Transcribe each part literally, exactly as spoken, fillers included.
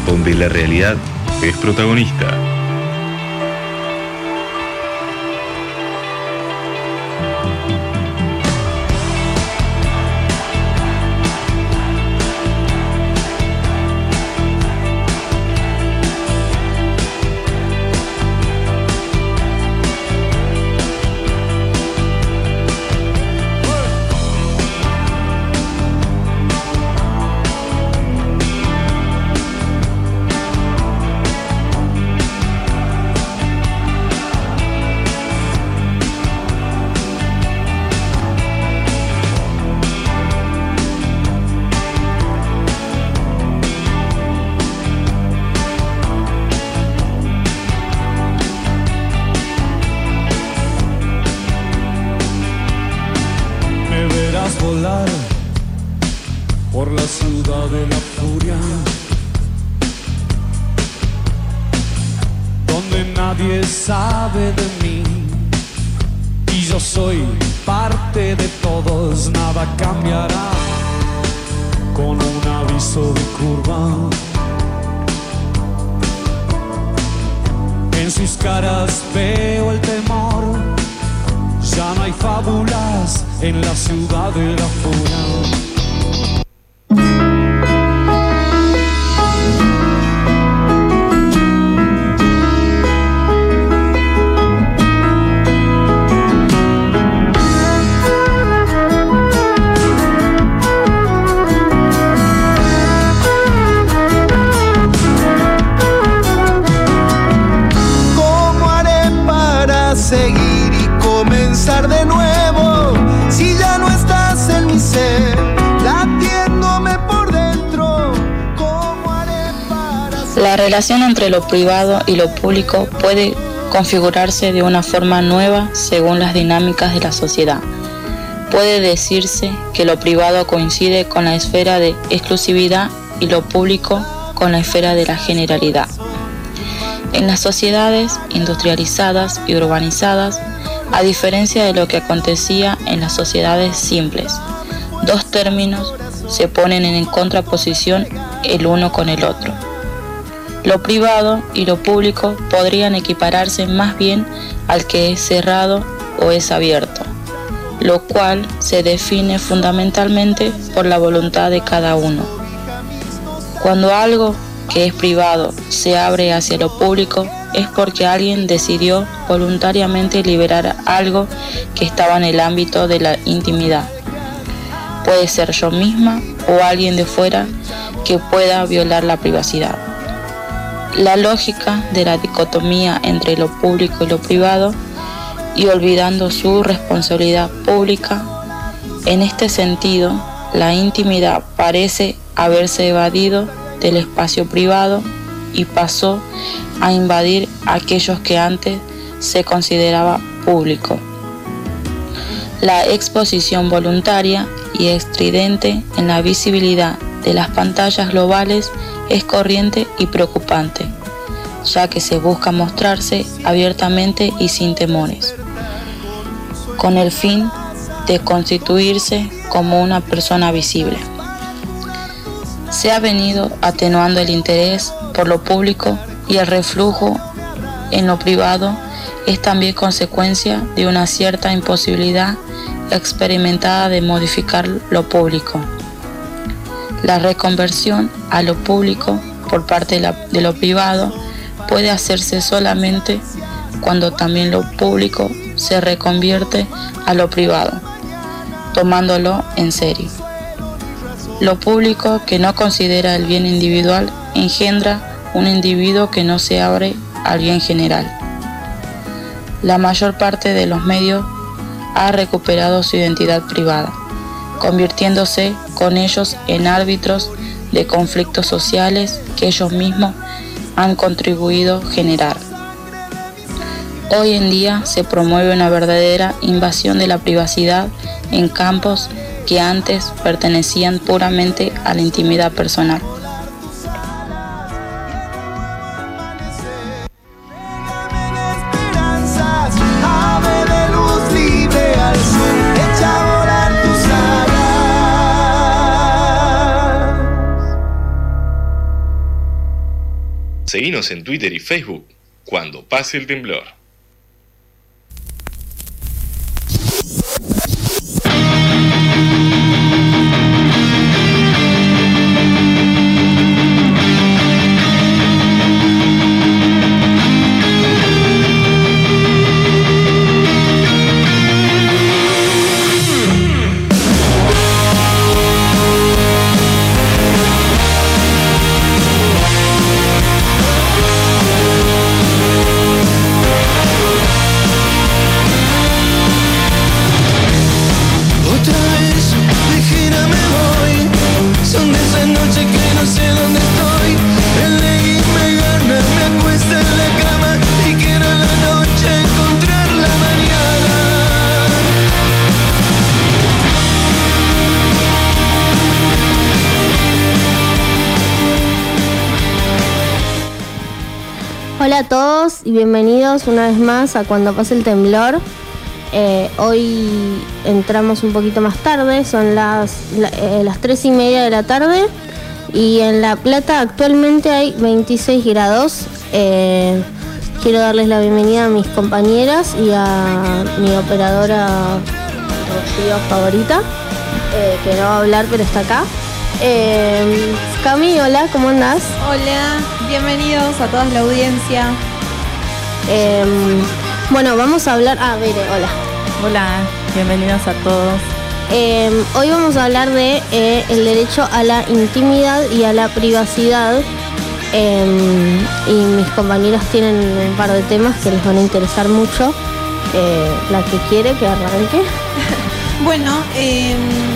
donde la realidad es protagonista. Volar por la ciudad de la furia, donde nadie sabe de mí y yo soy parte de todos. Nada cambiará con un aviso de curva. En sus caras veo el temor. Ya no hay fábulas en la ciudad de la furia. ¿Cómo haré para seguir y comenzar de nuevo si ya no estás en mi ser, latiéndome por dentro? ¿Cómo haré para seguir? La relación entre lo privado y lo público puede configurarse de una forma nueva según las dinámicas de la sociedad. Puede decirse que lo privado coincide con la esfera de exclusividad y lo público con la esfera de la generalidad. En las sociedades industrializadas y urbanizadas, a diferencia de lo que acontecía en las sociedades simples, dos términos se ponen en contraposición el uno con el otro. Lo privado y lo público podrían equipararse más bien al que es cerrado o es abierto, lo cual se define fundamentalmente por la voluntad de cada uno. Cuando algo que es privado se abre hacia lo público, es porque alguien decidió voluntariamente liberar algo que estaba en el ámbito de la intimidad. Puede ser yo misma o alguien de fuera que pueda violar la privacidad. La lógica de la dicotomía entre lo público y lo privado, y olvidando su responsabilidad pública, en este sentido, la intimidad parece haberse evadido del espacio privado y pasó a invadir aquellos que antes se consideraba público. La exposición voluntaria y estridente en la visibilidad de las pantallas globales es corriente y preocupante, ya que se busca mostrarse abiertamente y sin temores, con el fin de constituirse como una persona visible. Se ha venido atenuando el interés por lo público y el reflujo en lo privado es también consecuencia de una cierta imposibilidad experimentada de modificar lo público. La reconversión a lo público por parte de, la, de lo privado puede hacerse solamente cuando también lo público se reconvierte a lo privado, tomándolo en serio. Lo público que no considera el bien individual engendra un individuo que no se abre al bien general. La mayor parte de los medios ha recuperado su identidad privada, convirtiéndose con ellos en árbitros de conflictos sociales que ellos mismos han contribuido a generar. Hoy en día se promueve una verdadera invasión de la privacidad en campos que antes pertenecían puramente a la intimidad personal. Seguinos en Twitter y Facebook cuando pase el temblor. Hola a todos y bienvenidos una vez más a Cuando Pase el Temblor. Eh, hoy entramos un poquito más tarde, son las, la, eh, las tres y media de la tarde y en La Plata actualmente hay veintiséis grados. Eh, quiero darles la bienvenida a mis compañeras y a mi operadora Rocío favorita, eh, que no va a hablar pero está acá. Eh, Cami, hola, ¿cómo andás? Hola, bienvenidos a toda la audiencia. Eh, bueno, vamos a hablar... Ah, Bere, hola. Hola, bienvenidos a todos. Eh, hoy vamos a hablar de eh, el derecho a la intimidad y a la privacidad. Eh, y mis compañeras tienen un par de temas que les van a interesar mucho. Eh, la que quiere que arranque. Bueno, eh...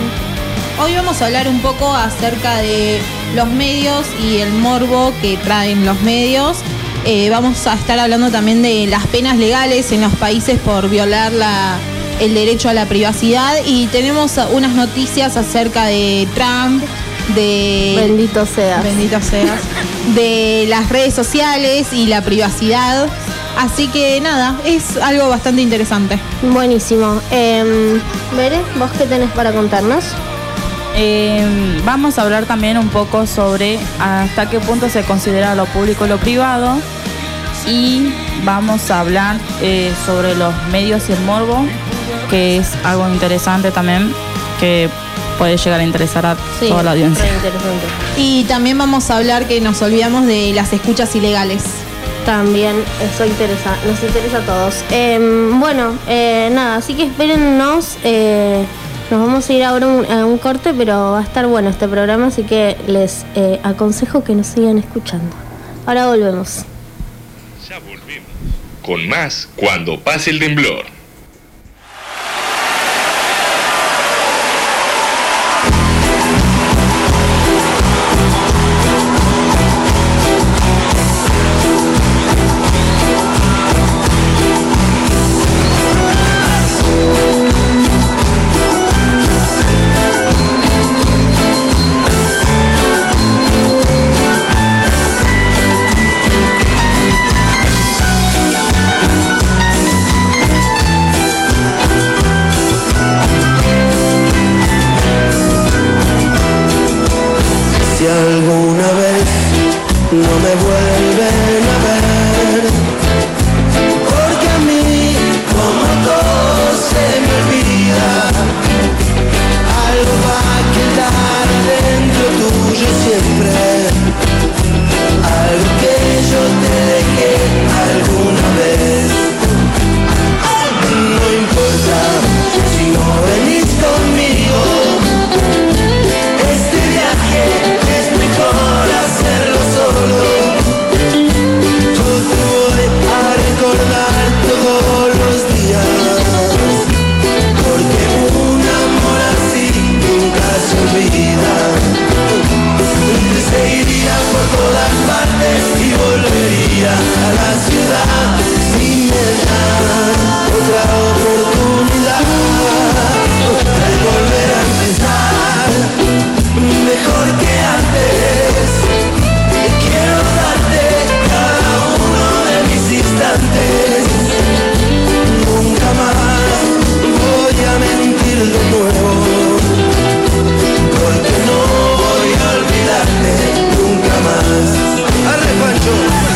hoy vamos a hablar un poco acerca de los medios y el morbo que traen los medios. Eh, vamos a estar hablando también de las penas legales en los países por violar la, el derecho a la privacidad. Y tenemos unas noticias acerca de Trump, de... Bendito seas. Bendito seas. De las redes sociales y la privacidad. Así que nada, es algo bastante interesante. Buenísimo. Eh, Bere, ¿vos qué tenés para contarnos? Eh, vamos a hablar también un poco sobre hasta qué punto se considera lo público y lo privado, y vamos a hablar eh, sobre los medios y el morbo, que es algo interesante también que puede llegar a interesar a sí, toda la audiencia. Interesante. Y también vamos a hablar que nos olvidamos de las escuchas ilegales. También eso interesa, nos interesa a todos. Eh, bueno, eh, nada, así que espérennos. Eh, Nos vamos a ir ahora un, a un corte, pero va a estar bueno este programa, así que les eh, aconsejo que nos sigan escuchando. Ahora volvemos. Ya volvemos con más Cuando Pase el Temblor. Arre, Pancho.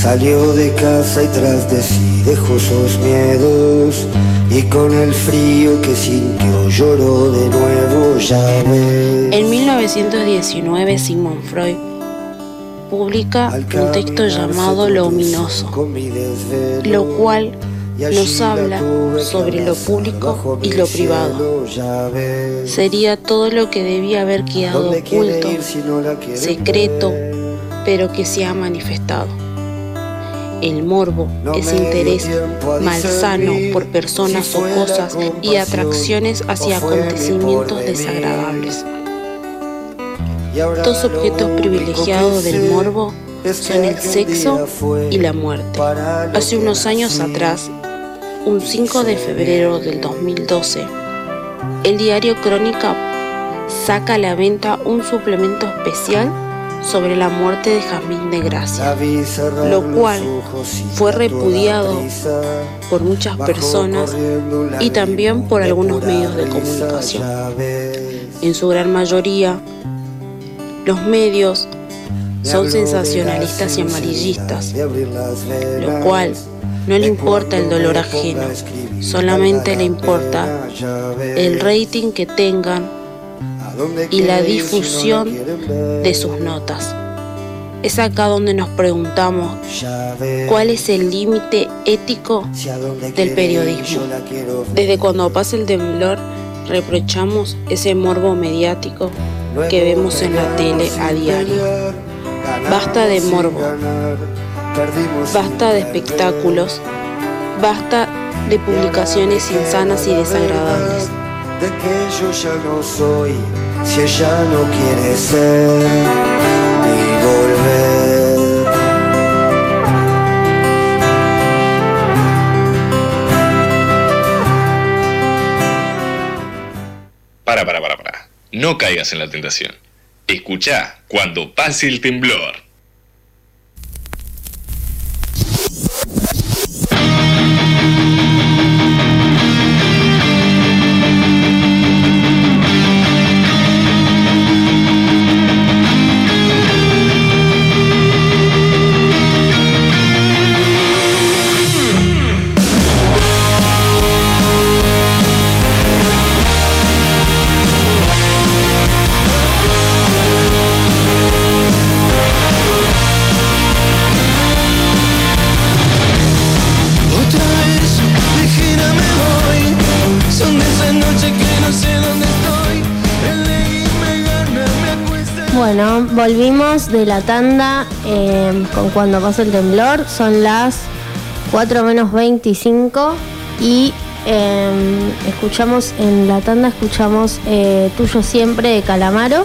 Salió de casa y tras de sí dejó sus miedos, y con el frío que sintió lloró de nuevo, ya ves. En mil novecientos diecinueve Sigmund Freud publica un texto llamado Lo ominoso, lo cual nos habla sobre lo público y lo privado. Sería todo lo que debía haber quedado oculto, secreto, pero que se ha manifestado. El morbo es interés malsano por personas o cosas y atracciones hacia acontecimientos desagradables. Dos objetos privilegiados del morbo son el sexo y la muerte. Hace unos años atrás, un cinco de febrero del dos mil doce, el diario Crónica saca a la venta un suplemento especial sobre la muerte de Jazmín de Gracia, lo cual fue repudiado por muchas personas y también por algunos medios de comunicación. En su gran mayoría, los medios son sensacionalistas y amarillistas, lo cual no le importa el dolor ajeno, solamente le importa el rating que tengan y la difusión de sus notas. Es acá donde nos preguntamos cuál es el límite ético del periodismo. Desde cuando pasa el temblor reprochamos ese morbo mediático que vemos en la tele a diario. Basta de morbo, basta de espectáculos, basta de publicaciones insanas y desagradables. De que yo ya no soy, si ella no quiere ser ni volver. Para, para, para, para. No caigas en la tentación. Escuchá Cuando pase el temblor. Bueno, volvimos de la tanda eh, con Cuando pasa el temblor. Son las cuatro menos veinticinco y eh, escuchamos en la tanda, escuchamos eh, Tuyo Siempre de Calamaro.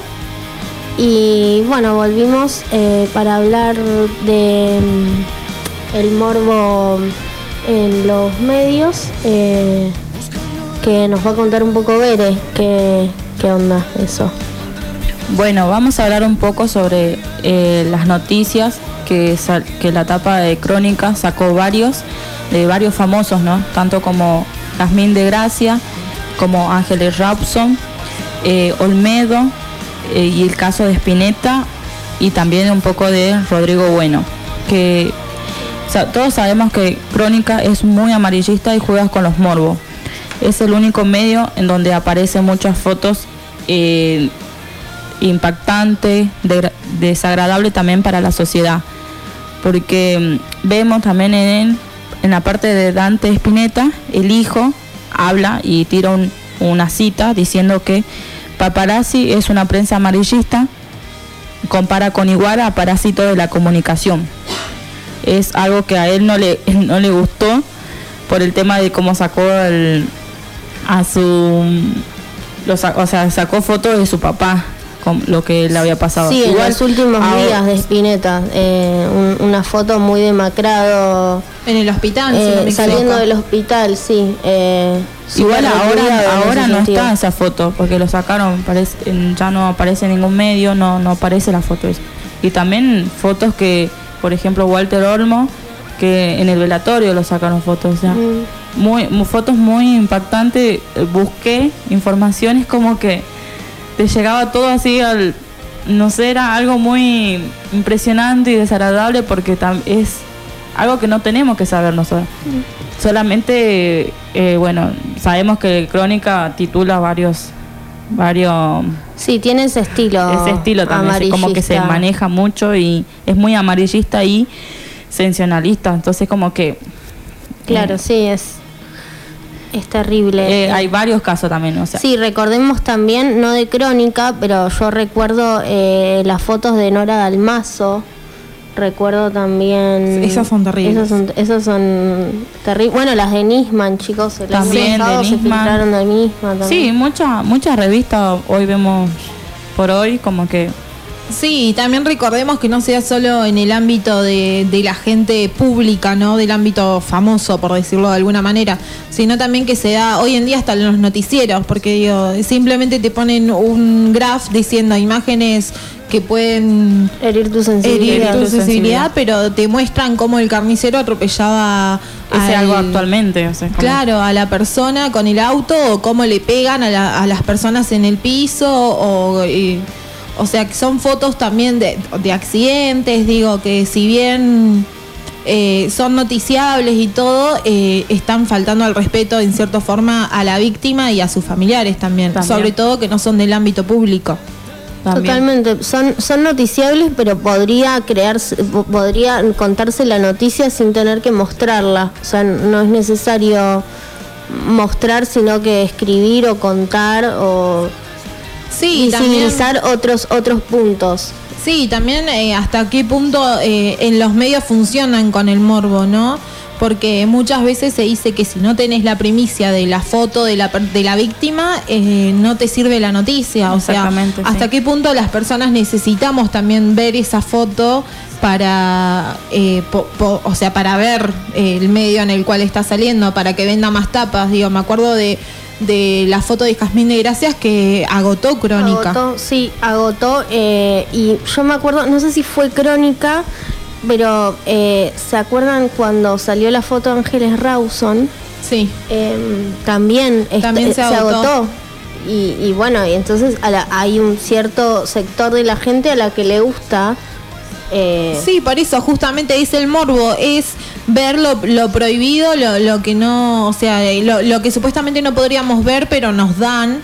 Y bueno, volvimos eh, para hablar de mm, el morbo en los medios, eh, que nos va a contar un poco Bere, qué, qué onda eso. Bueno, vamos a hablar un poco sobre eh, las noticias que, sal, que la tapa de Crónica sacó varios, de varios famosos, ¿no? Tanto como Jazmín de Gracia, como Ángeles Robson, eh, Olmedo, eh, y el caso de Spinetta, y también un poco de Rodrigo Bueno. Que o sea, todos sabemos que Crónica es muy amarillista y juega con los morbos. Es el único medio en donde aparecen muchas fotos eh, impactante, de, desagradable también para la sociedad, porque vemos también en, en la parte de Dante Spinetta, el hijo habla y tira un, una cita diciendo que paparazzi es una prensa amarillista, compara con Iguara a Parásito de la comunicación. Es algo que a él no le, no le gustó por el tema de cómo sacó el, a su lo, o sea, sacó fotos de su papá, lo que le había pasado. Sí, igual, en los últimos ahora, días de Spinetta, eh, un, una foto muy demacrado. En el hospital, eh, si no me saliendo equivoco. del hospital, sí. Eh, igual ahora, ahora no sentido. está esa foto, porque lo sacaron, parece, ya no aparece en ningún medio, no, no aparece la foto esa. Y también fotos que, por ejemplo, Walter Olmo, que en el velatorio lo sacaron fotos, o sea, mm. muy, muy fotos muy impactantes. Busqué informaciones como que te llegaba todo así al, no sé, era algo muy impresionante y desagradable, porque tam, es algo que no tenemos que saber nosotros. Mm. Solamente, eh, bueno, sabemos que Crónica titula varios, varios... Sí, tiene ese estilo. Ese estilo también, como que se maneja mucho y es muy amarillista y sensacionalista, entonces como que... Claro, eh, sí, es... Es terrible. Eh, hay varios casos también, o sea. Sí, recordemos también, no de Crónica, pero yo recuerdo eh, las fotos de Nora Dalmazo. Recuerdo también... Esas son terribles. Esas son, esas son terribles. Bueno, las de Nisman, chicos. El también año pasado de se Nisman. filtraron de Nisman también. Sí, muchas muchas revistas hoy vemos por hoy como que... Sí, también recordemos que no sea solo en el ámbito de, de la gente pública, ¿no? Del ámbito famoso, por decirlo de alguna manera, sino también que se da hoy en día hasta en los noticieros, porque digo, simplemente te ponen un graph diciendo imágenes que pueden herir tu sensibilidad, herir tu sensibilidad, pero te muestran cómo el carnicero atropellaba ese algo actualmente, o sea, como... claro, a la persona con el auto, o cómo le pegan a, la, a las personas en el piso, o... Y, o sea, que son fotos también de, de accidentes, digo, que si bien eh, son noticiables y todo, eh, están faltando al respeto en cierta forma a la víctima y a sus familiares también, también. Sobre todo que no son del ámbito público. También. Totalmente, son, son noticiables, pero podría crearse, podría contarse la noticia sin tener que mostrarla. O sea, no es necesario mostrar, sino que escribir o contar o... Sí, visibilizar también, otros otros puntos. Sí, también eh, hasta qué punto eh, en los medios funcionan con el morbo, ¿no? Porque muchas veces se dice que si no tenés la primicia de la foto de la, de la víctima, eh, no te sirve la noticia. O sea, hasta sí. qué punto las personas necesitamos también ver esa foto para, eh, po, po, o sea, para ver eh, el medio en el cual está saliendo, para que venda más tapas. Digo, me acuerdo de de la foto de Jazmín de Gracias que agotó Crónica. Agotó, sí, agotó eh, y yo me acuerdo, no sé si fue Crónica, pero eh, ¿se acuerdan cuando salió la foto de Ángeles Rawson? Sí. Eh, también, también este, se agotó. Se agotó. Y, y bueno, y entonces a la, hay un cierto sector de la gente a la que le gusta. Eh, sí, por eso justamente es el morbo, es ver lo, lo prohibido, lo, lo que no, o sea, lo, lo que supuestamente no podríamos ver, pero nos dan.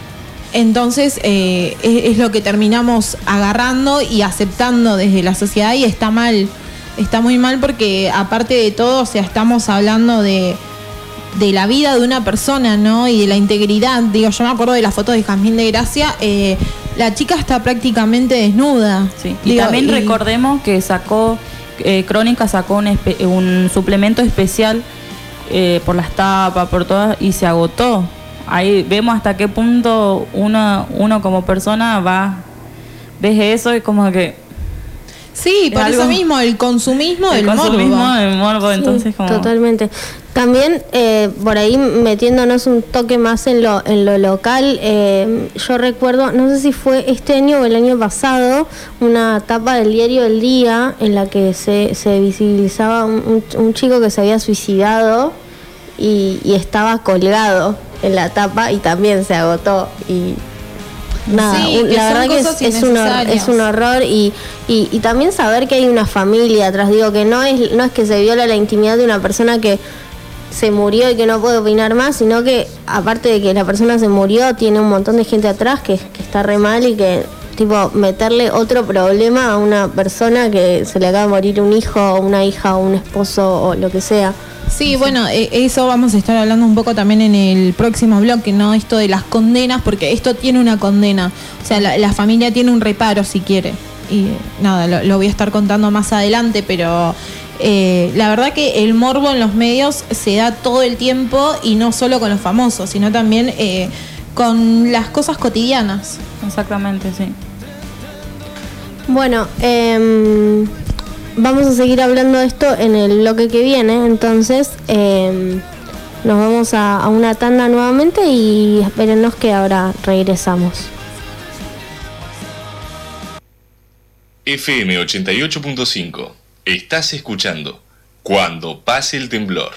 Entonces eh, es, es lo que terminamos agarrando y aceptando desde la sociedad, y está mal, está muy mal, porque aparte de todo, o sea, estamos hablando de de la vida de una persona, ¿no? Y de la integridad. Digo, yo me acuerdo de la foto de Jazmín de Gracia, eh, la chica está prácticamente desnuda. Sí. Y Digo, también y... recordemos que sacó, eh, Crónica sacó un, espe- un suplemento especial eh, por las tapas, por todas, y se agotó. Ahí vemos hasta qué punto uno, uno como persona va, ves eso y como que... Sí, por algo, eso mismo, el consumismo el del consumismo morbo. del morbo, sí, entonces como... Totalmente. También, eh, por ahí metiéndonos un toque más en lo, en lo local, eh, yo recuerdo, no sé si fue este año o el año pasado, una tapa del diario El Día en la que se, se visibilizaba un, un, un chico que se había suicidado y, y estaba colgado en la tapa y también se agotó y... Nada, sí, un, la verdad que es, es, un hor- es un horror y, y, y también saber que hay una familia atrás, digo que no es, no es que se viola la intimidad de una persona que se murió y que no puede opinar más, sino que aparte de que la persona se murió, tiene un montón de gente atrás que, que está re mal y que tipo meterle otro problema a una persona que se le acaba de morir un hijo o una hija o un esposo o lo que sea. Sí, bueno, eh, eso vamos a estar hablando un poco también en el próximo bloque, ¿no? Esto de las condenas, porque esto tiene una condena. O sea, la, la familia tiene un reparo si quiere. Y nada, lo, lo voy a estar contando más adelante, pero eh, la verdad que el morbo en los medios se da todo el tiempo, y no solo con los famosos, sino también eh, con las cosas cotidianas. Exactamente, sí. Bueno, eh... vamos a seguir hablando de esto en el bloque que viene, entonces eh, nos vamos a, a una tanda nuevamente y espérennos que ahora regresamos. F M ochenta y ocho punto cinco. Estás escuchando Cuando pase el temblor.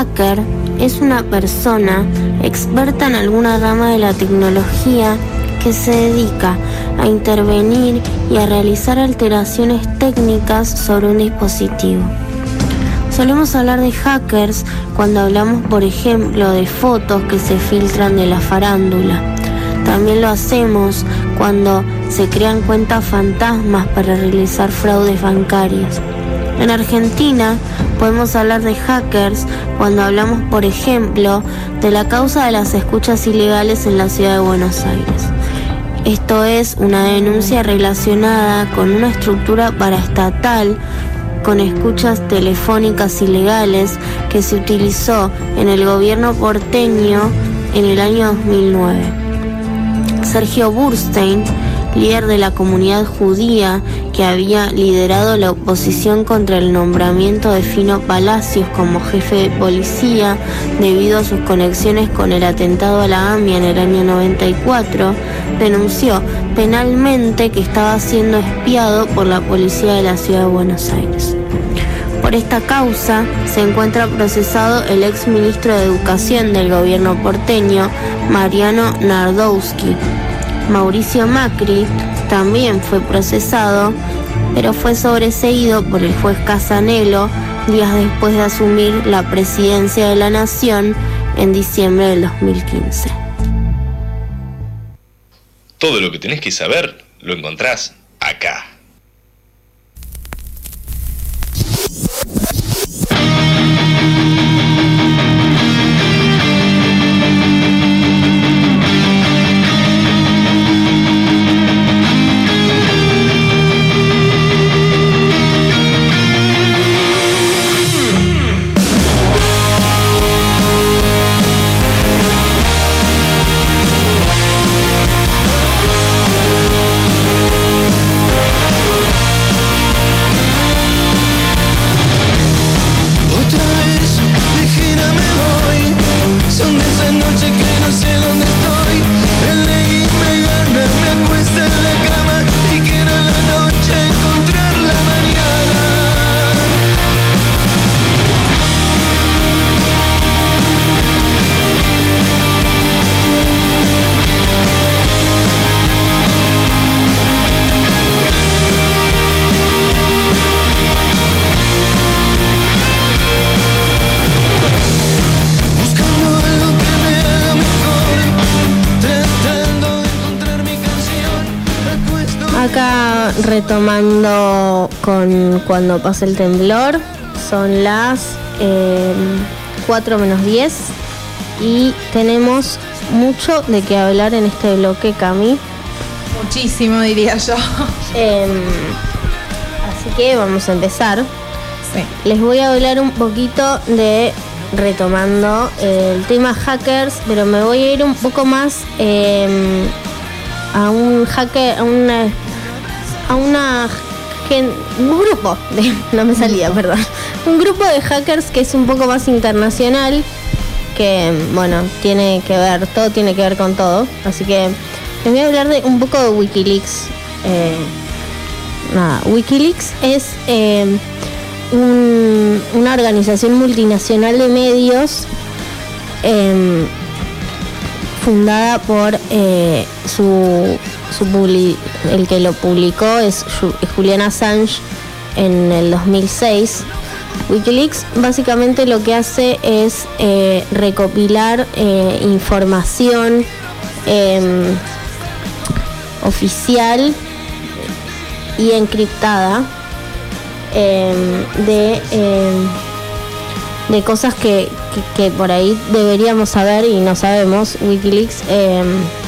hacker es una persona experta en alguna rama de la tecnología que se dedica a intervenir y a realizar alteraciones técnicas sobre un dispositivo. Solemos hablar de hackers cuando hablamos, por ejemplo, de fotos que se filtran de la farándula. También lo hacemos cuando se crean cuentas fantasmas para realizar fraudes bancarios. En Argentina podemos hablar de hackers cuando hablamos, por ejemplo, de la causa de las escuchas ilegales en la ciudad de Buenos Aires. Esto es una denuncia relacionada con una estructura paraestatal con escuchas telefónicas ilegales que se utilizó en el gobierno porteño en el año dos mil nueve. Sergio Burstein, líder de la comunidad judía que había liderado la oposición contra el nombramiento de Fino Palacios como jefe de policía debido a sus conexiones con el atentado a la AMIA en el año noventa y cuatro, denunció penalmente que estaba siendo espiado por la policía de la ciudad de Buenos Aires. Por esta causa se encuentra procesado el ex ministro de Educación del gobierno porteño, Mariano Nardowski. Mauricio Macri también fue procesado, pero fue sobreseído por el juez Casanelo días después de asumir la presidencia de la Nación en diciembre del dos mil quince. Todo lo que tenés que saber lo encontrás acá. Retomando con cuando pasa el temblor, son las eh, cuatro menos diez y tenemos mucho de qué hablar en este bloque, Cami. Muchísimo, diría yo. Eh, así que vamos a empezar. Sí. Les voy a hablar un poquito de, retomando eh, el tema hackers, pero me voy a ir un poco más eh, a un hacker, a una... a una gen, un grupo de, no me salía, perdón, un grupo de hackers que es un poco más internacional, que bueno, tiene que ver, todo tiene que ver con todo, así que les voy a hablar de un poco de Wikileaks. Eh, nada, Wikileaks es eh, un, una organización multinacional de medios eh, fundada por eh, su Su publi- el que lo publicó es Julian Assange en el dos mil seis. Wikileaks básicamente lo que hace es eh, recopilar eh, información eh, oficial y encriptada eh, de, eh, de cosas que, que, que por ahí deberíamos saber y no sabemos. Wikileaks eh,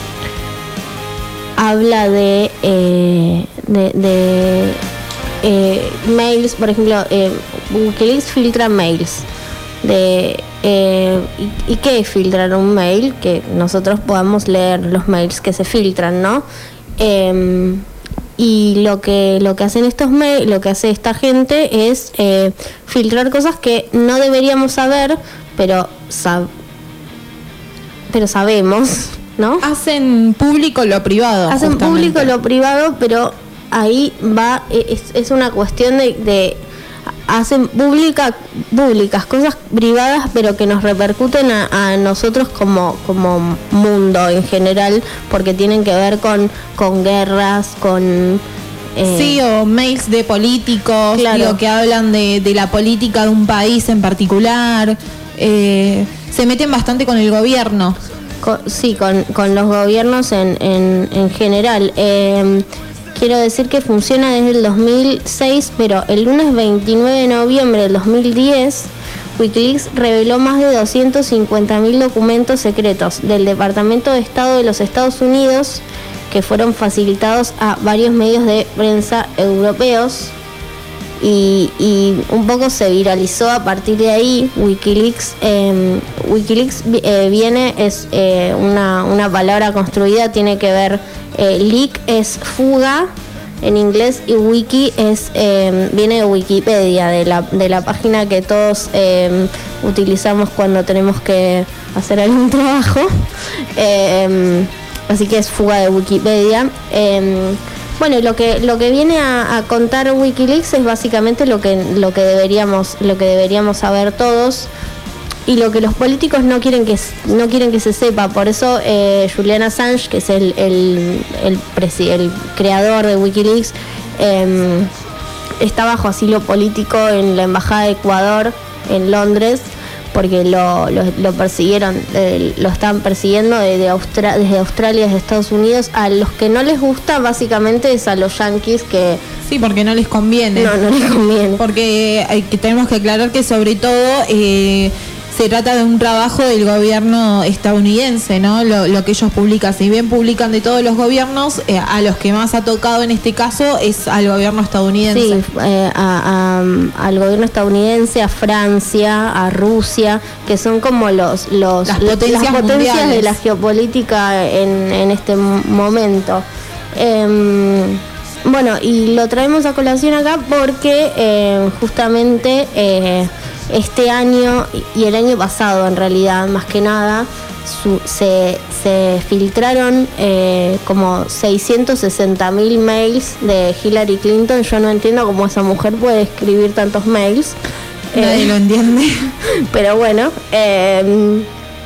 habla de, eh, de, de eh, mails, por ejemplo, eh, Wikileaks filtra mails. De, eh, y, ¿Y qué es filtrar un mail? Que nosotros podamos leer los mails que se filtran, ¿no? Eh, y lo que lo que hacen estos mails, lo que hace esta gente es eh, filtrar cosas que no deberíamos saber, pero sab- pero sabemos, ¿no? Hacen público lo privado. Hacen justamente. público lo privado, pero ahí va, es, es una cuestión de, de hacen pública, públicas cosas privadas, pero que nos repercuten a, a nosotros como, como mundo en general, porque tienen que ver con, con guerras, con... Eh, sí, o mails de políticos, claro. digo, que hablan de, de la política de un país en particular. Eh, se meten bastante con el gobierno. Con, sí, con, con los gobiernos en, en, en general. Eh, quiero decir que funciona desde el dos mil seis, pero el lunes veintinueve de noviembre del dos mil diez, Wikileaks reveló más de doscientos cincuenta mil documentos secretos del Departamento de Estado de los Estados Unidos, que fueron facilitados a varios medios de prensa europeos, y, y un poco se viralizó a partir de ahí. Wikileaks eh, Wikileaks eh, viene, es eh, una, una palabra construida, tiene que ver, eh, leak es fuga en inglés, y wiki es eh, viene de Wikipedia, de la, de la página que todos eh, utilizamos cuando tenemos que hacer algún trabajo. eh, Así que es fuga de Wikipedia. Eh, bueno, lo que lo que viene a, a contar Wikileaks es básicamente lo que lo que deberíamos lo que deberíamos saber todos, y lo que los políticos no quieren que no quieren que se sepa. Por eso eh, Julian Assange, que es el el, el, presi, el creador de Wikileaks, eh, está bajo asilo político en la embajada de Ecuador en Londres, porque lo, lo, lo persiguieron, eh, lo están persiguiendo desde, Austra- desde Australia, desde Estados Unidos. A los que no les gusta básicamente es a los yanquis, que... Sí, porque no les conviene. No, no les conviene. Porque hay que, tenemos que aclarar que sobre todo eh, se trata de un trabajo del gobierno estadounidense, ¿no? Lo, lo que ellos publican, si bien publican de todos los gobiernos, eh, a los que más ha tocado en este caso es al gobierno estadounidense. Sí, eh, a, a, al gobierno estadounidense, a Francia, a Rusia, que son como los, los las potencias, las potencias de la geopolítica en, en este momento. Eh, bueno, y lo traemos a colación acá porque eh, justamente... Eh, este año y el año pasado, en realidad, más que nada, su, se, se filtraron eh, como seiscientos sesenta mil mails de Hillary Clinton. Yo no entiendo cómo esa mujer puede escribir tantos mails. Nadie eh, lo entiende. Pero bueno, eh,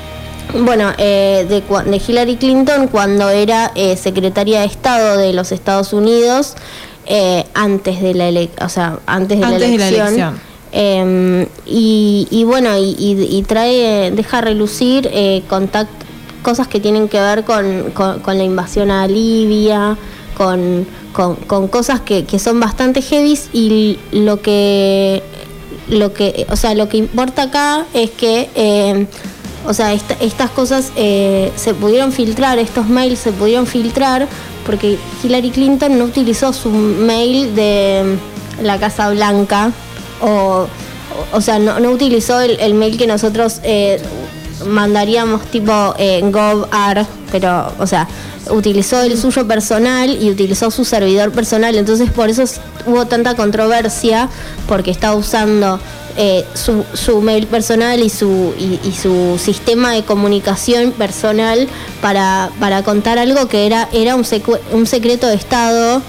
bueno eh, de, de Hillary Clinton cuando era eh, secretaria de Estado de los Estados Unidos, eh, antes de la ele- o sea, antes de antes la elección. De la elección. Eh, y, y bueno, y, y, y trae, deja relucir eh, contact, cosas que tienen que ver con, con, con la invasión a Libia, con, con, con cosas que, que son bastante heavies, y lo que, lo que, o sea, lo que importa acá es que, eh, o sea, esta, estas cosas eh, se pudieron filtrar, estos mails se pudieron filtrar porque Hillary Clinton no utilizó su mail de la Casa Blanca. O, o sea, no, no utilizó el, el mail que nosotros eh, mandaríamos tipo eh, gov.ar, pero, o sea, utilizó el suyo personal y utilizó su servidor personal. Entonces por eso hubo tanta controversia, porque estaba usando eh, su, su mail personal y su, y, y su sistema de comunicación personal para, para contar algo que era, era un, secu- un secreto de Estado.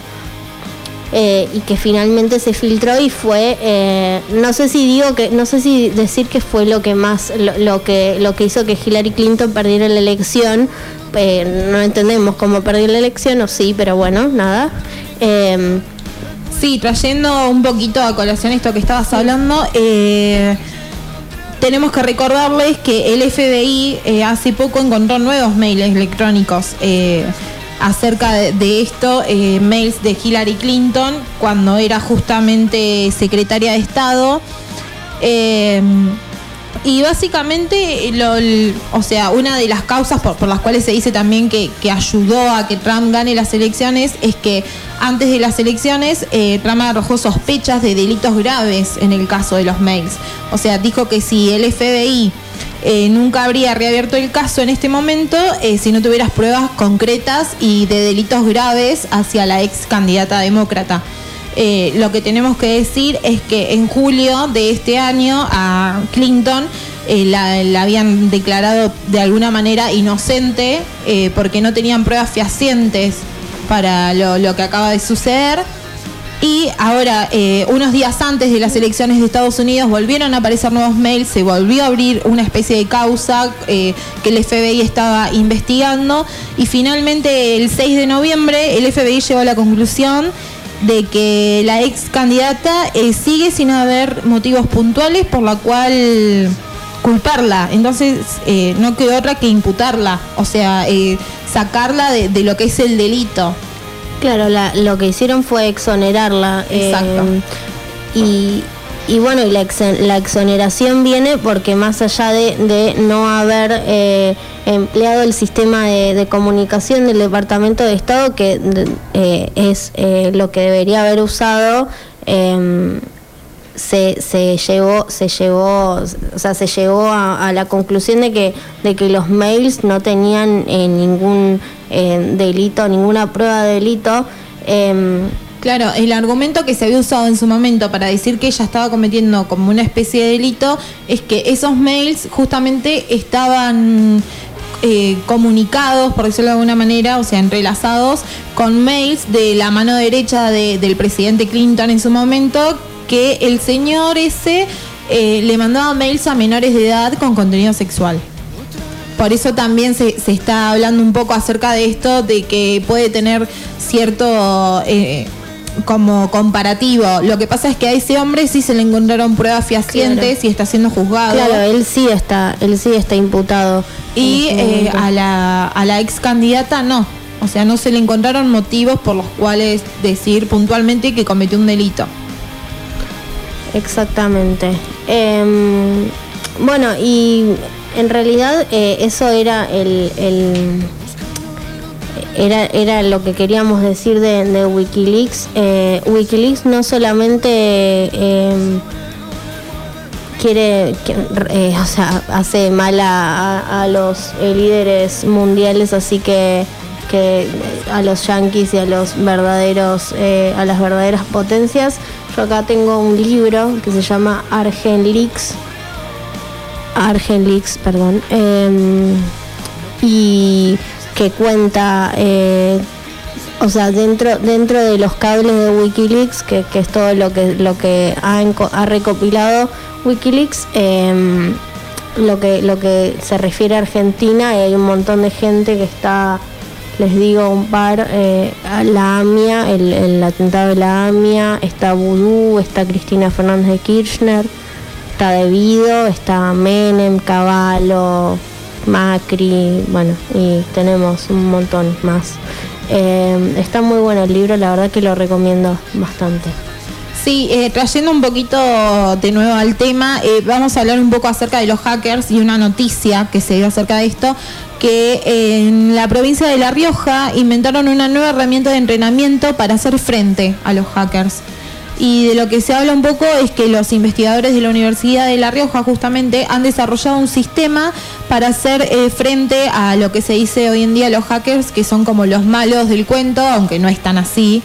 Eh, y que finalmente se filtró y fue eh, no sé si digo que no sé si decir que fue lo que más lo, lo que lo que hizo que Hillary Clinton perdiera la elección. Eh, no entendemos cómo perdió la elección, o sí, pero bueno, nada. Eh, sí, trayendo un poquito a colación esto que estabas hablando, eh, tenemos que recordarles que el F B I eh, hace poco encontró nuevos mails electrónicos eh, acerca de, de esto, eh, mails de Hillary Clinton cuando era justamente secretaria de Estado. Eh, y básicamente, lo, o sea, una de las causas por, por las cuales se dice también que, que ayudó a que Trump gane las elecciones es que antes de las elecciones eh, Trump arrojó sospechas de delitos graves en el caso de los mails. O sea, dijo que si el F B I Eh, nunca habría reabierto el caso en este momento eh, si no tuvieras pruebas concretas y de delitos graves hacia la ex candidata demócrata. Eh, lo que tenemos que decir es que en julio de este año a Clinton eh, la, la habían declarado de alguna manera inocente eh, porque no tenían pruebas fehacientes para lo, lo que acaba de suceder. Y ahora, eh, unos días antes de las elecciones de Estados Unidos, volvieron a aparecer nuevos mails, se volvió a abrir una especie de causa eh, que el F B I estaba investigando, y finalmente el seis de noviembre el F B I llegó a la conclusión de que la ex candidata eh, sigue sin haber motivos puntuales por la cual culparla. Entonces eh, no quedó otra que imputarla, o sea, eh, sacarla de, de lo que es el delito. Claro, la, lo que hicieron fue exonerarla. Exacto. Eh, y, y bueno, y la, ex, la exoneración viene porque más allá de, de no haber eh, empleado el sistema de, de comunicación del Departamento de Estado, que eh, es eh, lo que debería haber usado, eh, se, se llevó, se llevó, o sea, se llegó a, a la conclusión de que, de que los mails no tenían eh, ningún eh, delito, ninguna prueba de delito. Eh, Claro, el argumento que se había usado en su momento para decir que ella estaba cometiendo como una especie de delito es que esos mails justamente estaban eh, comunicados, por decirlo de alguna manera, o sea, entrelazados con mails de la mano derecha de, del presidente Clinton en su momento, que el señor ese eh, le mandaba mails a menores de edad con contenido sexual. Por eso también se, se está hablando un poco acerca de esto, de que puede tener cierto eh, como comparativo. Lo que pasa es que a ese hombre sí se le encontraron pruebas fehacientes, claro, y está siendo juzgado. Claro, él sí está, él sí está imputado. Y eh, a la a la ex candidata no. O sea, no se le encontraron motivos por los cuales decir puntualmente que cometió un delito. Exactamente. Eh, bueno, y en realidad eh, eso era el, el era era lo que queríamos decir de, de WikiLeaks. Eh, WikiLeaks no solamente eh, quiere, que, eh, o sea, hace mal a, a, a los eh, líderes mundiales, así que que a los yanquis y a los verdaderos eh, a las verdaderas potencias. Yo acá tengo un libro que se llama ArgenLeaks, ArgenLeaks, perdón, eh, y que cuenta, eh, o sea, dentro dentro de los cables de WikiLeaks, que, que es todo lo que lo que ha, ha recopilado WikiLeaks, eh, lo que lo que se refiere a Argentina, y hay un montón de gente que está, les digo un par, eh, la AMIA, el, el atentado de la AMIA, está Vudú, está Cristina Fernández de Kirchner, está Debido, está Menem, Cavallo, Macri, bueno, y tenemos un montón más. Eh, está muy bueno el libro, la verdad que lo recomiendo bastante. Sí, eh, trayendo un poquito de nuevo al tema, eh, vamos a hablar un poco acerca de los hackers y una noticia que se dio acerca de esto, que en la provincia de La Rioja inventaron una nueva herramienta de entrenamiento para hacer frente a los hackers. Y de lo que se habla un poco es que los investigadores de la Universidad de La Rioja justamente han desarrollado un sistema para hacer eh, frente a lo que se dice hoy en día los hackers, que son como los malos del cuento, aunque no es tan así.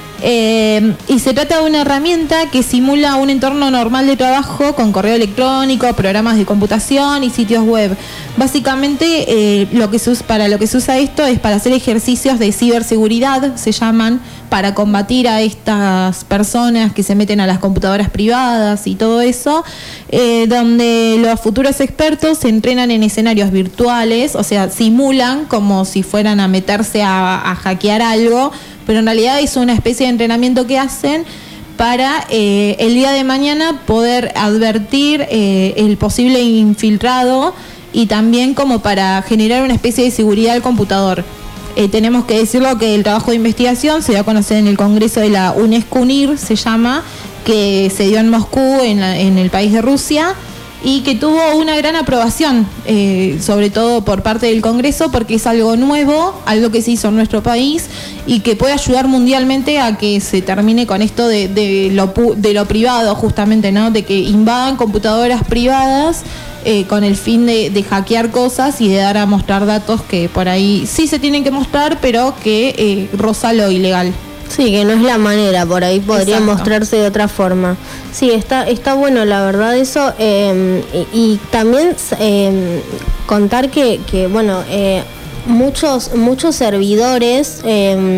Eh, y se trata de una herramienta que simula un entorno normal de trabajo con correo electrónico, programas de computación y sitios web. Básicamente eh, lo que se usa, para lo que se usa esto es para hacer ejercicios de ciberseguridad, se llaman, para combatir a estas personas que se meten a las computadoras privadas y todo eso, eh, donde los futuros expertos se entrenan en escenarios virtuales, o sea, simulan como si fueran a meterse a, a hackear algo, pero en realidad es una especie de entrenamiento que hacen para eh, el día de mañana poder advertir eh, el posible infiltrado, y también como para generar una especie de seguridad al computador. Eh, tenemos que decirlo que el trabajo de investigación se dio a conocer en el Congreso de la UNESCO UNIR, se llama, que se dio en Moscú, en, la, en el país de Rusia, y que tuvo una gran aprobación, eh, sobre todo por parte del Congreso, porque es algo nuevo, algo que se hizo en nuestro país y que puede ayudar mundialmente a que se termine con esto de, de, lo, de lo privado, justamente, ¿no? De que invadan computadoras privadas eh, con el fin de, de hackear cosas y de dar a mostrar datos que por ahí sí se tienen que mostrar, pero que eh, roza lo ilegal. Sí, que no es la manera, por ahí podría Exacto. mostrarse de otra forma. Sí, está está bueno, la verdad, eso. Eh, y, y también eh, contar que, que bueno, eh, muchos muchos servidores eh,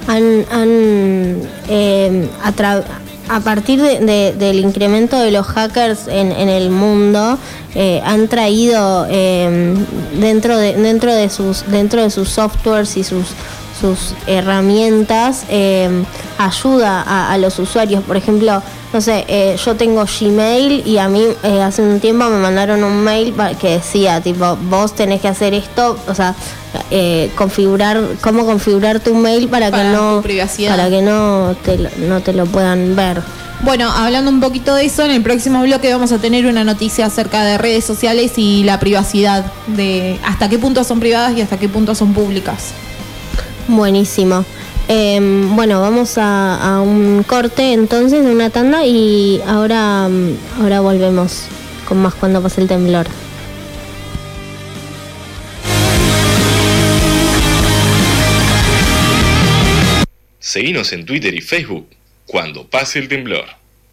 han, han eh, atra- a partir de, de, del incremento de los hackers en, en el mundo, eh, han traído eh, dentro de dentro de sus dentro de sus softwares y sus sus herramientas eh, ayuda a, a los usuarios. Por ejemplo, no sé, eh, yo tengo Gmail y a mí eh, hace un tiempo me mandaron un mail que decía tipo, vos tenés que hacer esto, o sea, eh, configurar cómo configurar tu mail para, para que no tu privacidad. para que no te lo- no te lo puedan ver. Bueno, hablando un poquito de eso, en el próximo bloque vamos a tener una noticia acerca de redes sociales y la privacidad, de hasta qué punto son privadas y hasta qué punto son públicas. Buenísimo. Eh, bueno, vamos a, a un corte entonces, una tanda, y ahora, mm, ahora volvemos con más Cuando Pase el Temblor. Seguinos en Twitter y Facebook cuando pase el temblor.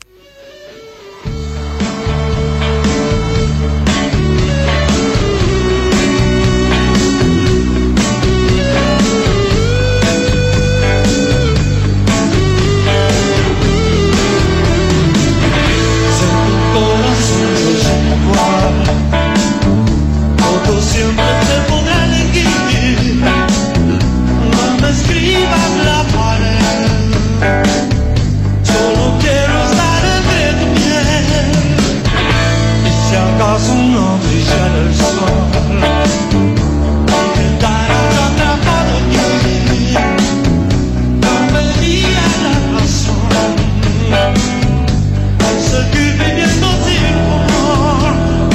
Siempre te podrá elegir, no me escribas la pared, solo quiero estar entre tu piel, y si acaso no brillara el sol, y quedara atrapado aquí, no me diría la razón, seguir viviendo sin amor.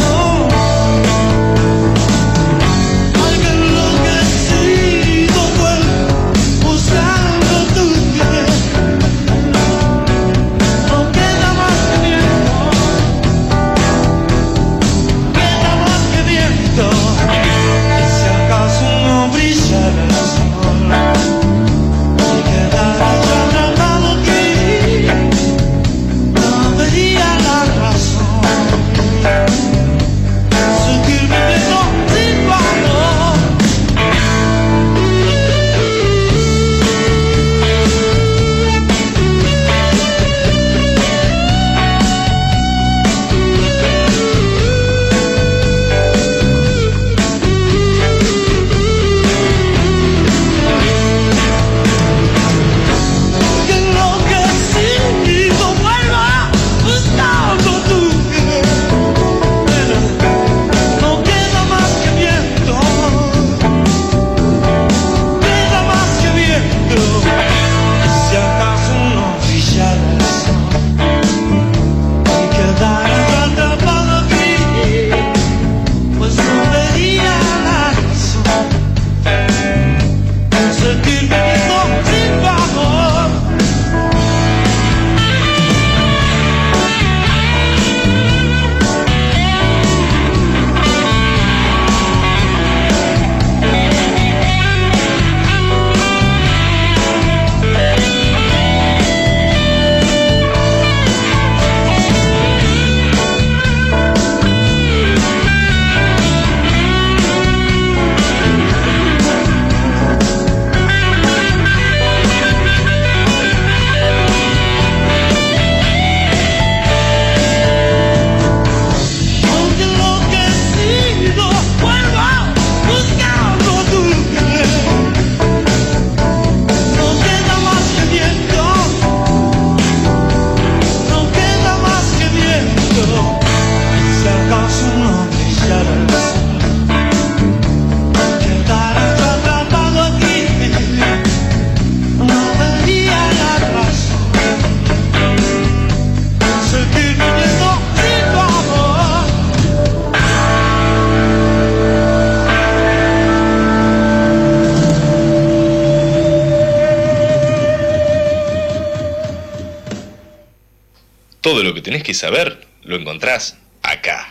Todo lo que tenés que saber lo encontrás acá.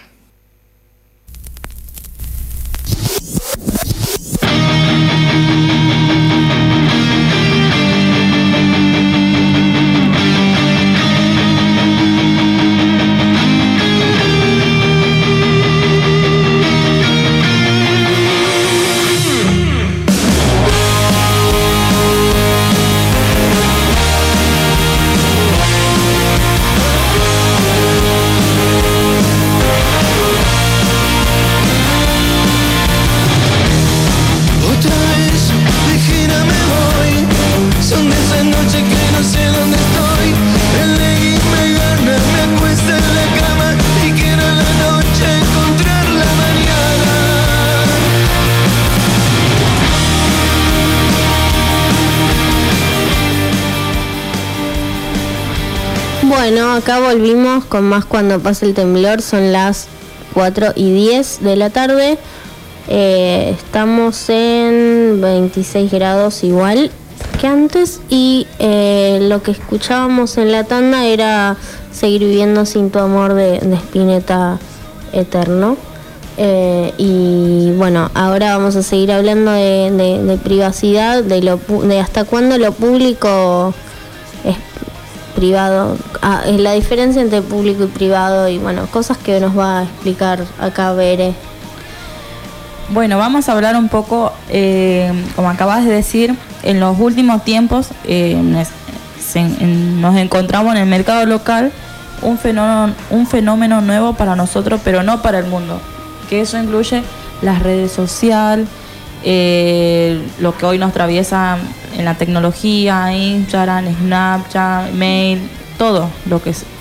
Bueno, acá volvimos con más Cuando Pasa el Temblor. Son las cuatro y diez de la tarde. Eh, estamos en veintiséis grados igual que antes. Y eh, lo que escuchábamos en la tanda era Seguir viviendo sin tu amor de, de Spinetta Eterno. Eh, y bueno, ahora vamos a seguir hablando de, de, de privacidad, de, lo, de hasta cuándo lo público es privado, ah, es la diferencia entre público y privado, y bueno, cosas que nos va a explicar acá Bere. Bueno, vamos a hablar un poco, eh, como acabas de decir, en los últimos tiempos eh, se, en, nos encontramos en el mercado local un fenómeno, un fenómeno nuevo para nosotros, pero no para el mundo, que eso incluye las redes sociales, eh, lo que hoy nos atraviesa en la tecnología, Instagram, Snapchat, mail, todo lo que es.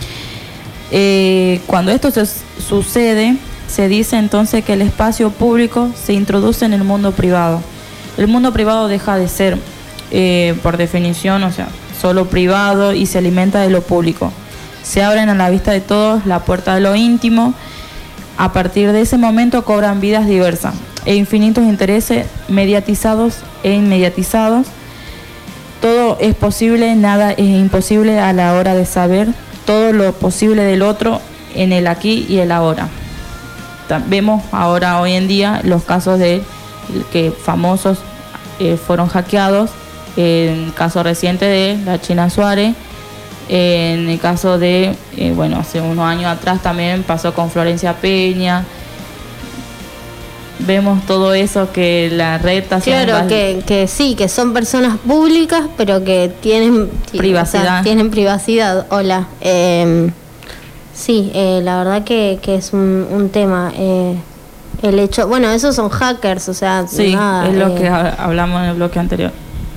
Eh, cuando esto se, sucede, se dice entonces que el espacio público se introduce en el mundo privado. El mundo privado deja de ser, eh, por definición, o sea, solo privado, y se alimenta de lo público. Se abren a la vista de todos la puerta de lo íntimo. A partir de ese momento cobran vidas diversas e infinitos intereses mediatizados e inmediatizados. Todo es posible, nada es imposible a la hora de saber todo lo posible del otro en el aquí y el ahora. Vemos ahora, hoy en día, los casos de que famosos eh, fueron hackeados. En el caso reciente de la China Suárez, en el caso de, eh, bueno, hace unos años atrás también pasó con Florencia Peña. Vemos todo eso, que la red está... Claro, que, que sí, que son personas públicas, pero que tienen privacidad. O sea, tienen privacidad. Hola. Eh, sí, eh, la verdad que, que es un, un tema. Eh, el hecho, bueno, esos son hackers, o sea, sí, nada, es lo eh, que hablamos en el bloque anterior.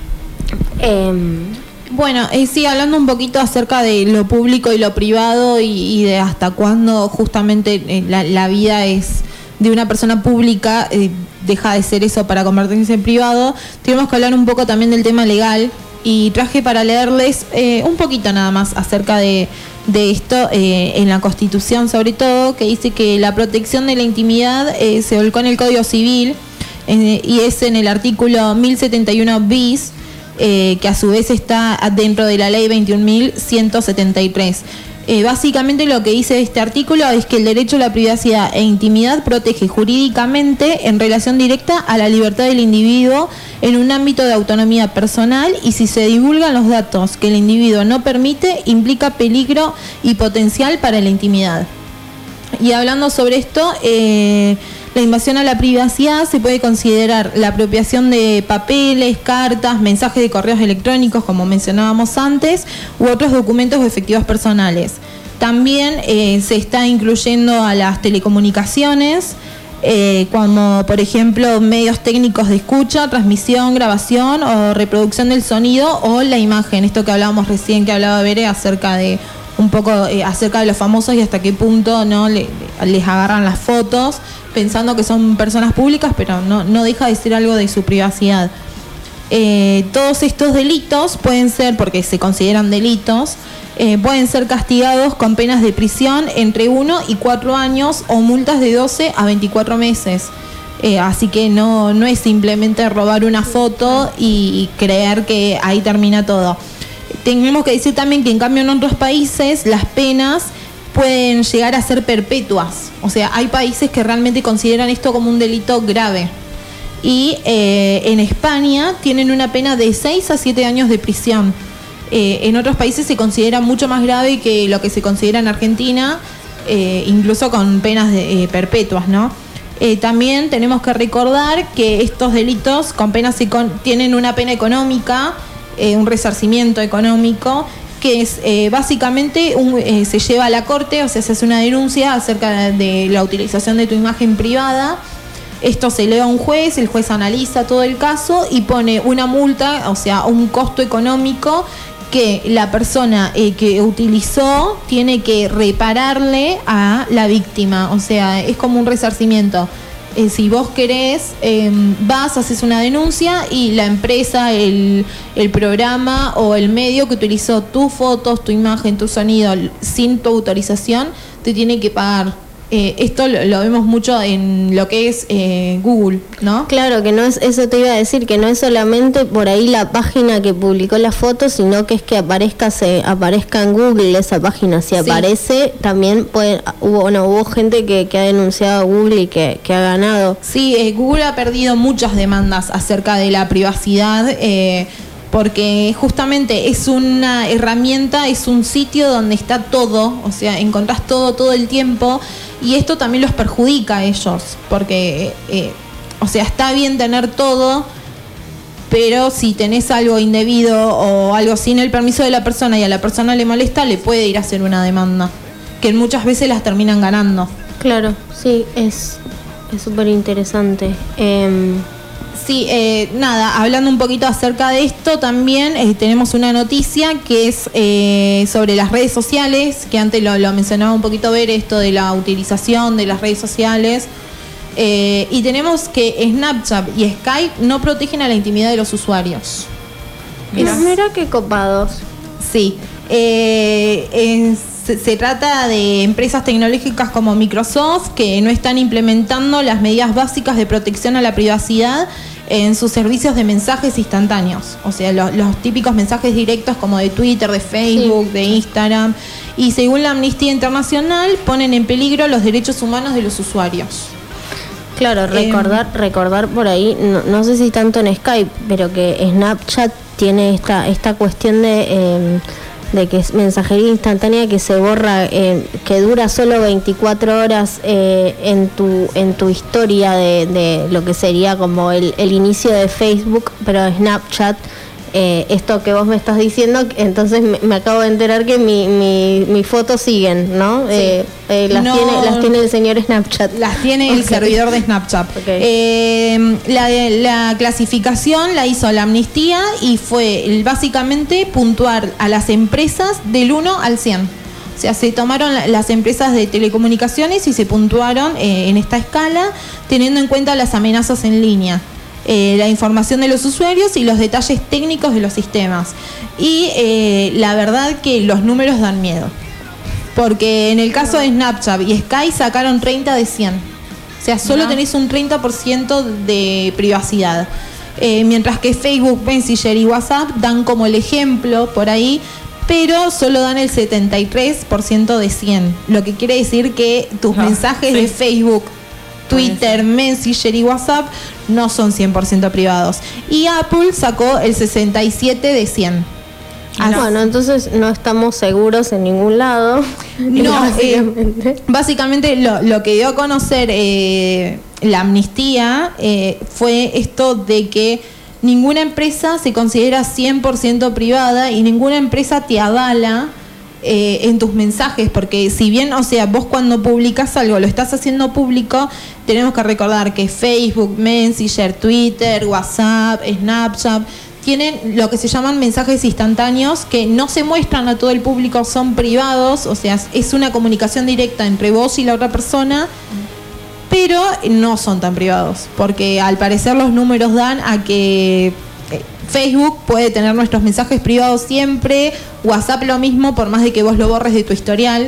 Eh, Bueno, eh, sí, hablando un poquito acerca de lo público y lo privado, y, y de hasta cuándo justamente eh, la, la vida es de una persona pública, eh, deja de ser eso para convertirse en privado. Tenemos que hablar un poco también del tema legal, y traje para leerles eh, un poquito nada más acerca de, de esto eh, en la Constitución, sobre todo, que dice que la protección de la intimidad eh, se volcó en el Código Civil, eh, y es en el artículo mil setenta y uno bis, Eh, que a su vez está dentro de la ley veintiún mil ciento setenta y tres. Eh, básicamente lo que dice este artículo es que el derecho a la privacidad e intimidad protege jurídicamente en relación directa a la libertad del individuo en un ámbito de autonomía personal, y si se divulgan los datos que el individuo no permite, implica peligro y potencial para la intimidad. Y hablando sobre esto, eh, la invasión a la privacidad se puede considerar la apropiación de papeles, cartas, mensajes de correos electrónicos, como mencionábamos antes, u otros documentos o efectivos personales. También eh, se está incluyendo a las telecomunicaciones, eh, como por ejemplo medios técnicos de escucha, transmisión, grabación o reproducción del sonido o la imagen. Esto que hablábamos recién, que hablaba Bere acerca de un poco eh, acerca de los famosos y hasta qué punto no le, les agarran las fotos pensando que son personas públicas, pero no, no deja de ser algo de su privacidad. Eh, todos estos delitos pueden ser, porque se consideran delitos, eh, pueden ser castigados con penas de prisión entre uno y cuatro años o multas de doce a veinticuatro meses. Eh, así que no, no es simplemente robar una foto y creer que ahí termina todo. Tenemos que decir también que en cambio en otros países las penas pueden llegar a ser perpetuas. O sea, hay países que realmente consideran esto como un delito grave. Y eh, en España tienen una pena de seis a siete años de prisión. Eh, en otros países se considera mucho más grave que lo que se considera en Argentina, eh, incluso con penas de, eh, perpetuas, ¿no? Eh, también tenemos que recordar que estos delitos con penas tienen una pena económica, eh, un resarcimiento económico, que es eh, básicamente un, eh, se lleva a la corte, o sea, se hace una denuncia acerca de la utilización de tu imagen privada. Esto se eleva a un juez, el juez analiza todo el caso y pone una multa, o sea, un costo económico que la persona eh, que utilizó tiene que repararle a la víctima, o sea, es como un resarcimiento. Eh, si vos querés, eh, vas, haces una denuncia y la empresa, el, el programa o el medio que utilizó tus fotos, tu imagen, tu sonido sin tu autorización, te tiene que pagar. Eh, esto lo, lo vemos mucho en lo que es eh, Google, ¿no? Claro, que no es, eso te iba a decir, que no es solamente por ahí la página que publicó la foto, sino que es que aparezca se, aparezca en Google esa página. Si sí. aparece, también puede, hubo, bueno, hubo gente que, que ha denunciado a Google y que, que ha ganado. Sí, eh, Google ha perdido muchas demandas acerca de la privacidad, eh, porque justamente es una herramienta, es un sitio donde está todo, o sea, encontrás todo todo el tiempo, y esto también los perjudica a ellos, porque, eh, o sea, está bien tener todo, pero si tenés algo indebido o algo sin el permiso de la persona y a la persona le molesta, le puede ir a hacer una demanda, que muchas veces las terminan ganando. Claro, sí, es es súper interesante. Eh, Sí, eh, nada, hablando un poquito acerca de esto, también eh, tenemos una noticia que es eh, sobre las redes sociales, que antes lo, lo mencionaba un poquito ver, esto de la utilización de las redes sociales. Eh, y tenemos que Snapchat y Skype no protegen a la intimidad de los usuarios. Mira, mira qué copados. Sí, eh, es, se, se trata de empresas tecnológicas como Microsoft que no están implementando las medidas básicas de protección a la privacidad en sus servicios de mensajes instantáneos, o sea, lo, los típicos mensajes directos como de Twitter, de Facebook, sí. de Instagram, y según la Amnistía Internacional ponen en peligro los derechos humanos de los usuarios. Claro, recordar, eh, recordar por ahí, no, no sé si tanto en Skype, pero que Snapchat tiene esta esta cuestión de eh, de que es mensajería instantánea que se borra, eh, que dura solo veinticuatro horas eh, en tu en tu historia de, de lo que sería como el, el inicio de Facebook, pero Snapchat, eh, esto que vos me estás diciendo, entonces me, me acabo de enterar que mi, mi, mi fotos siguen, ¿no? Sí. Eh, eh, las, no, tiene, las tiene el señor Snapchat. Las tiene okay. el servidor de Snapchat. Okay. Eh, la, la clasificación la hizo la Amnistía y fue básicamente puntuar a las empresas del uno al cien. O sea, se tomaron las empresas de telecomunicaciones y se puntuaron eh, en esta escala, teniendo en cuenta las amenazas en línea. Eh, la información de los usuarios y los detalles técnicos de los sistemas. Y eh, la verdad que los números dan miedo, porque en el caso de Snapchat y Skype sacaron treinta de cien. O sea, solo no. tenés un treinta por ciento de privacidad. Eh, mientras que Facebook, Messenger y WhatsApp dan como el ejemplo por ahí, pero solo dan el setenta y tres por ciento de cien. Lo que quiere decir que tus no, mensajes sí. de Facebook, Twitter, Messenger y WhatsApp no son cien por ciento privados. Y Apple sacó el sesenta y siete de cien. Ah, bueno, entonces no estamos seguros en ningún lado. No, básicamente, eh, básicamente lo, lo que dio a conocer eh, la Amnistía eh, fue esto de que ninguna empresa se considera cien por ciento privada y ninguna empresa te avala eh, en tus mensajes, porque si bien, o sea, vos cuando publicas algo lo estás haciendo público, tenemos que recordar que Facebook, Messenger, Twitter, WhatsApp, Snapchat tienen lo que se llaman mensajes instantáneos que no se muestran a todo el público, son privados, o sea, es una comunicación directa entre vos y la otra persona, pero no son tan privados, porque al parecer los números dan a que Facebook puede tener nuestros mensajes privados siempre, WhatsApp lo mismo, por más de que vos lo borres de tu historial,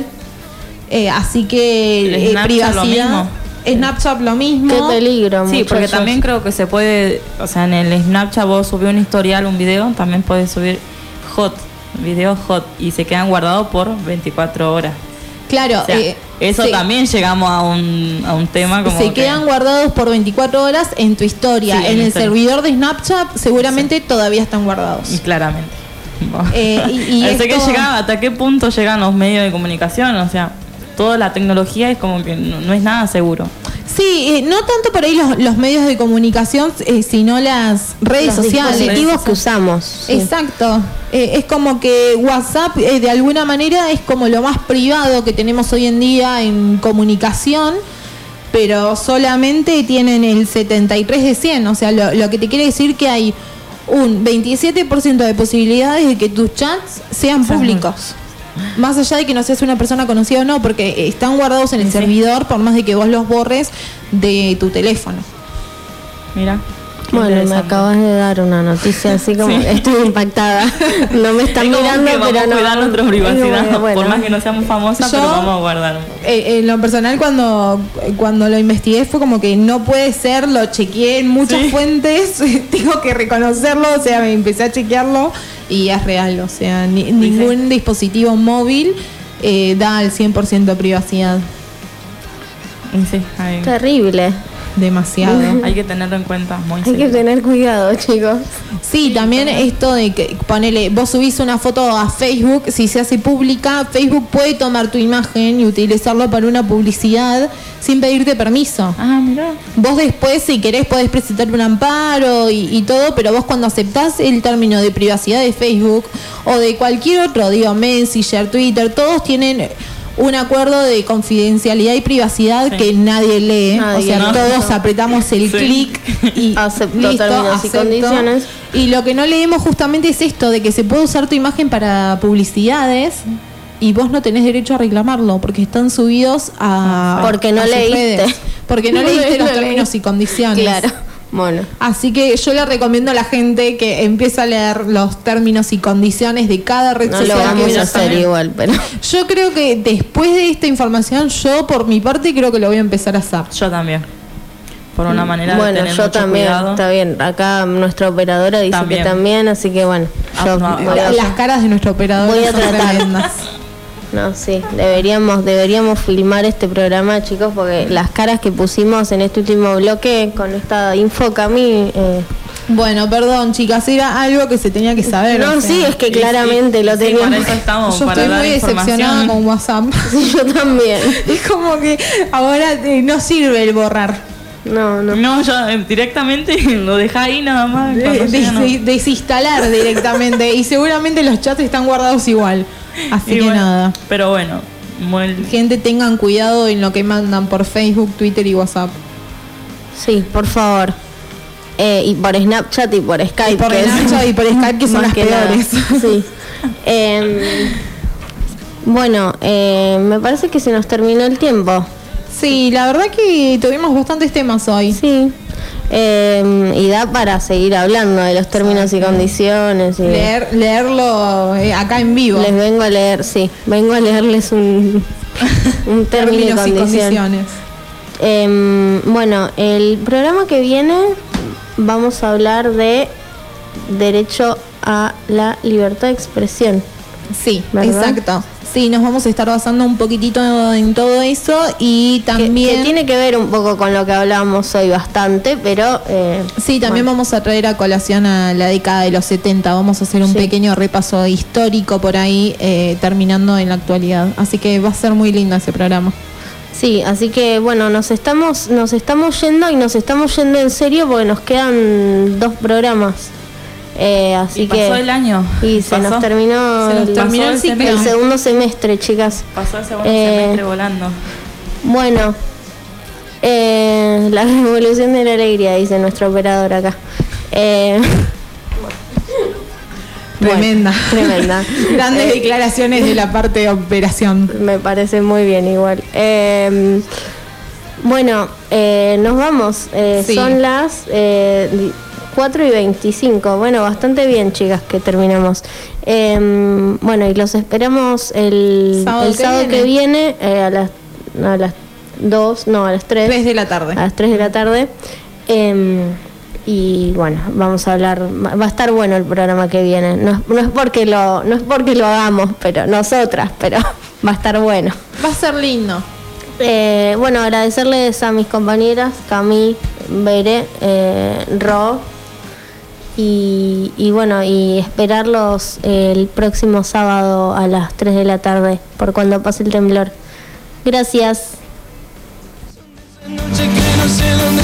eh, así que eh, privacidad. Snapchat lo mismo. Qué peligro. Sí, muchachos. Porque también creo que se puede, o sea, en el Snapchat vos subís un historial, un video, también podés subir hot, videos hot, y se quedan guardados por veinticuatro horas. Claro, o sea, eh, eso sí. también llegamos a un, a un tema como se que quedan guardados por veinticuatro horas en tu historia. Sí, en, en el historia. Servidor de Snapchat seguramente sí. todavía están guardados. Y claramente. Eh, y, y esto... que llegaba, ¿hasta qué punto llegan los medios de comunicación? O sea, toda la tecnología es como que no, no es nada seguro. Sí, eh, no tanto por ahí los, los medios de comunicación, eh, sino las redes los sociales. dispositivos que usamos. Sí. Exacto. Eh, es como que WhatsApp, eh, de alguna manera, es como lo más privado que tenemos hoy en día en comunicación, pero solamente tienen el setenta y tres de cien. O sea, lo, lo que te quiere decir que hay un veintisiete por ciento de posibilidades de que tus chats sean públicos. Más allá de que no seas una persona conocida o no, porque están guardados en el sí. servidor por más de que vos los borres de tu teléfono. Mira. Bueno, me acabas de dar una noticia así como sí. estoy impactada. No me están mirando, que vamos pero a no. cuidar nuestra privacidad, como, bueno. por más que no seamos famosas, Yo, pero vamos a guardar. Eh, en lo personal, cuando, cuando lo investigué fue como que no puede ser, lo chequeé en muchas sí. fuentes, tengo que reconocerlo, o sea, me empecé a chequearlo y es real, o sea, ni, ningún sí. dispositivo móvil eh, da al cien por ciento de privacidad. Sí, ahí. Terrible. Demasiado. Hay que tenerlo en cuenta, muy Hay serio. que tener cuidado, chicos. Sí, también esto de que, ponele, vos subís una foto a Facebook, si se hace pública, Facebook puede tomar tu imagen y utilizarlo para una publicidad sin pedirte permiso. Ah, mirá. Vos después, si querés, podés presentar un amparo y, y todo, pero vos cuando aceptás el término de privacidad de Facebook o de cualquier otro, digo, Messenger, Twitter, todos tienen un acuerdo de confidencialidad y privacidad sí. que nadie lee, nadie, o sea, no, todos no. apretamos el sí. clic y acepto listo, términos acepto. y condiciones. Y lo que no leemos justamente es esto, de que se puede usar tu imagen para publicidades y vos no tenés derecho a reclamarlo porque están subidos a porque no a sus leíste redes. Porque no, no leíste los términos y condiciones. Claro. Bueno. Así que yo le recomiendo a la gente que empiece a leer los términos y condiciones de cada red no social. No lo vamos que a hacer saben. igual, pero yo creo que después de esta información, yo por mi parte creo que lo voy a empezar a hacer. Yo también. Por una manera bueno, de tener yo mucho también, cuidado. Está bien, acá nuestra operadora dice también. que también, así que bueno, yo ah, no, voy a, las caras de nuestro operador voy a son tratar. tremendas. No, sí, deberíamos deberíamos filmar este programa, chicos, porque las caras que pusimos en este último bloque con esta info Cami eh, bueno, perdón, chicas, era algo que se tenía que saber. No, o sea, sí, es que claramente sí, lo sí, teníamos. Por eso estamos, yo para estoy dar muy decepcionada con WhatsApp. Sí, yo también. Es como que ahora eh, no sirve el borrar. No, no. No, ya eh, directamente lo dejá ahí nada más. De, de, no. de, desinstalar directamente. Y seguramente los chats están guardados igual. Así y que bueno, nada. Pero bueno, muy... gente, tengan cuidado en lo que mandan por Facebook, Twitter y WhatsApp. Sí, por favor. Eh, y por Snapchat y por Skype. Y por que Snapchat es, y por Skype, que son las que peores. Sí. eh, bueno, eh, me parece que se nos terminó el tiempo. Sí, la verdad que tuvimos bastantes temas hoy. Sí. Eh, y da para seguir hablando de los términos y condiciones y Leer, leerlo eh, acá en vivo. Les vengo a leer, sí, vengo a leerles un, un término y, condición. y condiciones. Eh, bueno, el programa que viene vamos a hablar de derecho a la libertad de expresión. Sí, ¿verdad? Exacto. Sí, nos vamos a estar basando un poquitito en todo eso y también... Que, que tiene que ver un poco con lo que hablábamos hoy bastante, pero... Eh, sí, también bueno. vamos a traer a colación a la década de los setenta. Vamos a hacer un sí. pequeño repaso histórico por ahí, eh, terminando en la actualidad. Así que va a ser muy lindo ese programa. Sí, así que bueno, nos estamos, nos estamos yendo y nos estamos yendo en serio porque nos quedan dos programas. Eh, así y pasó que el año y se pasó. nos terminó, se nos terminó el, el, el segundo semestre, chicas. Pasó el segundo eh, semestre volando. Bueno, eh, la revolución de la alegría, dice nuestro operador acá. Eh, tremenda, bueno, tremenda. Grandes eh, declaraciones de la parte de operación. Me parece muy bien igual. Eh, bueno, eh, nos vamos. Eh, sí. Son las eh, cuatro y veinticinco. Bueno, bastante bien, chicas, que terminamos. Eh, bueno, y los esperamos el sábado, el que, sábado viene. que viene eh, a las a las dos, no, a las tres. tres de la tarde. A las tres de la tarde. Eh, y bueno, vamos a hablar, va a estar bueno el programa que viene. No, no es porque lo no es porque lo hagamos, pero nosotras, pero va a estar bueno. Va a ser lindo. Eh, bueno, agradecerles a mis compañeras Cami, Bere, eh, Ro y, y bueno, y esperarlos eh, el próximo sábado a las tres de la tarde por cuando pase el temblor. Gracias. Noche que no sé dónde